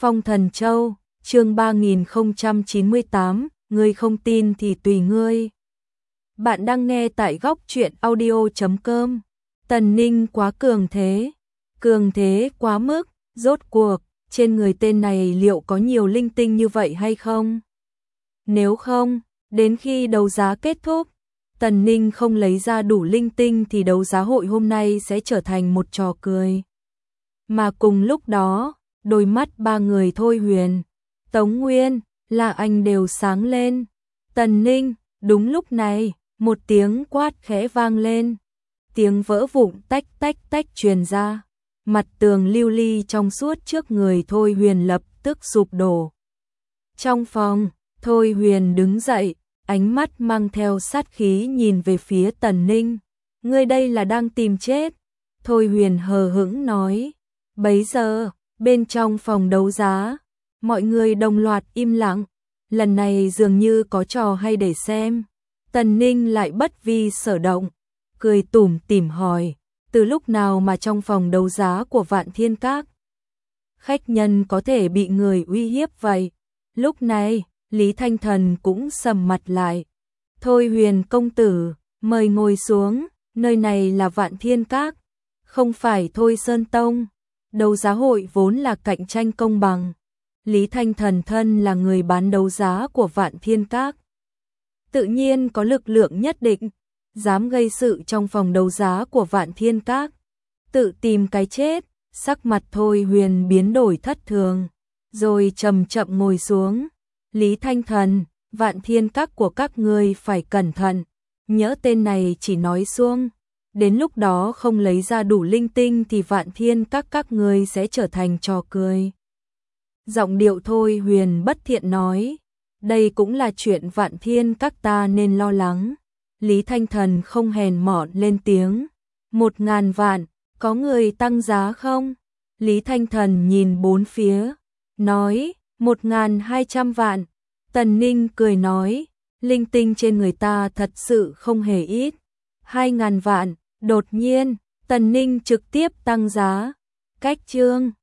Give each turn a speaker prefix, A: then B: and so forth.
A: Phong Thần Châu, chương 3098, ngươi không tin thì tùy ngươi. Bạn đang nghe tại góc truyện audio.com. Tần Ninh quá cường thế quá mức, rốt cuộc, trên người tên này liệu có nhiều linh tinh như vậy hay không? Nếu không, đến khi đấu giá kết thúc, Tần Ninh không lấy ra đủ linh tinh thì đấu giá hội hôm nay sẽ trở thành một trò cười. Mà cùng lúc đó, đôi mắt ba người Thôi Huyền, Tống Nguyên, La Anh đều sáng lên. Tần Ninh, đúng lúc này, một tiếng quát khẽ vang lên. Tiếng vỡ vụn tách tách tách truyền ra. Mặt tường lưu ly trong suốt trước người Thôi Huyền lập tức sụp đổ. Trong phòng, Thôi Huyền đứng dậy, ánh mắt mang theo sát khí nhìn về phía Tần Ninh. Ngươi đây là đang tìm chết. Thôi Huyền hờ hững nói. Bấy giờ, bên trong phòng đấu giá, mọi người đồng loạt im lặng. Lần này dường như có trò hay để xem. Tần Ninh lại bất vi sở động, cười tủm tỉm hỏi, từ lúc nào mà trong phòng đấu giá của Vạn Thiên Các, khách nhân có thể bị người uy hiếp vậy? Lúc này, Lý Thanh Thần cũng sầm mặt lại. Thôi Huyền công tử, mời ngồi xuống, nơi này là Vạn Thiên Các, không phải Thôi Sơn Tông. Đấu giá hội vốn là cạnh tranh công bằng. Lý Thanh Thần thân là người bán đấu giá của Vạn Thiên Các, tự nhiên có lực lượng nhất định, dám gây sự trong phòng đấu giá của Vạn Thiên Các, tự tìm cái chết. Sắc mặt Thôi Huyền biến đổi thất thường, rồi chậm chậm ngồi xuống. Lý Thanh Thần, Vạn Thiên Các của các ngươi phải cẩn thận, nhỡ tên này chỉ nói suông, đến lúc đó không lấy ra đủ linh tinh thì Vạn Thiên các ngươi sẽ trở thành trò cười. Giọng điệu Thôi Huyền bất thiện nói, đây cũng là chuyện Vạn Thiên Các ta nên lo lắng. Lý Thanh Thần không hèn mọn lên tiếng, 1.000 vạn, có người tăng giá không? Lý Thanh Thần nhìn bốn phía, nói, 1.200 vạn. Tần Ninh cười nói, linh tinh trên người ta thật sự không hề ít. 2.000 vạn, đột nhiên, Tần Ninh trực tiếp tăng giá. Cách chương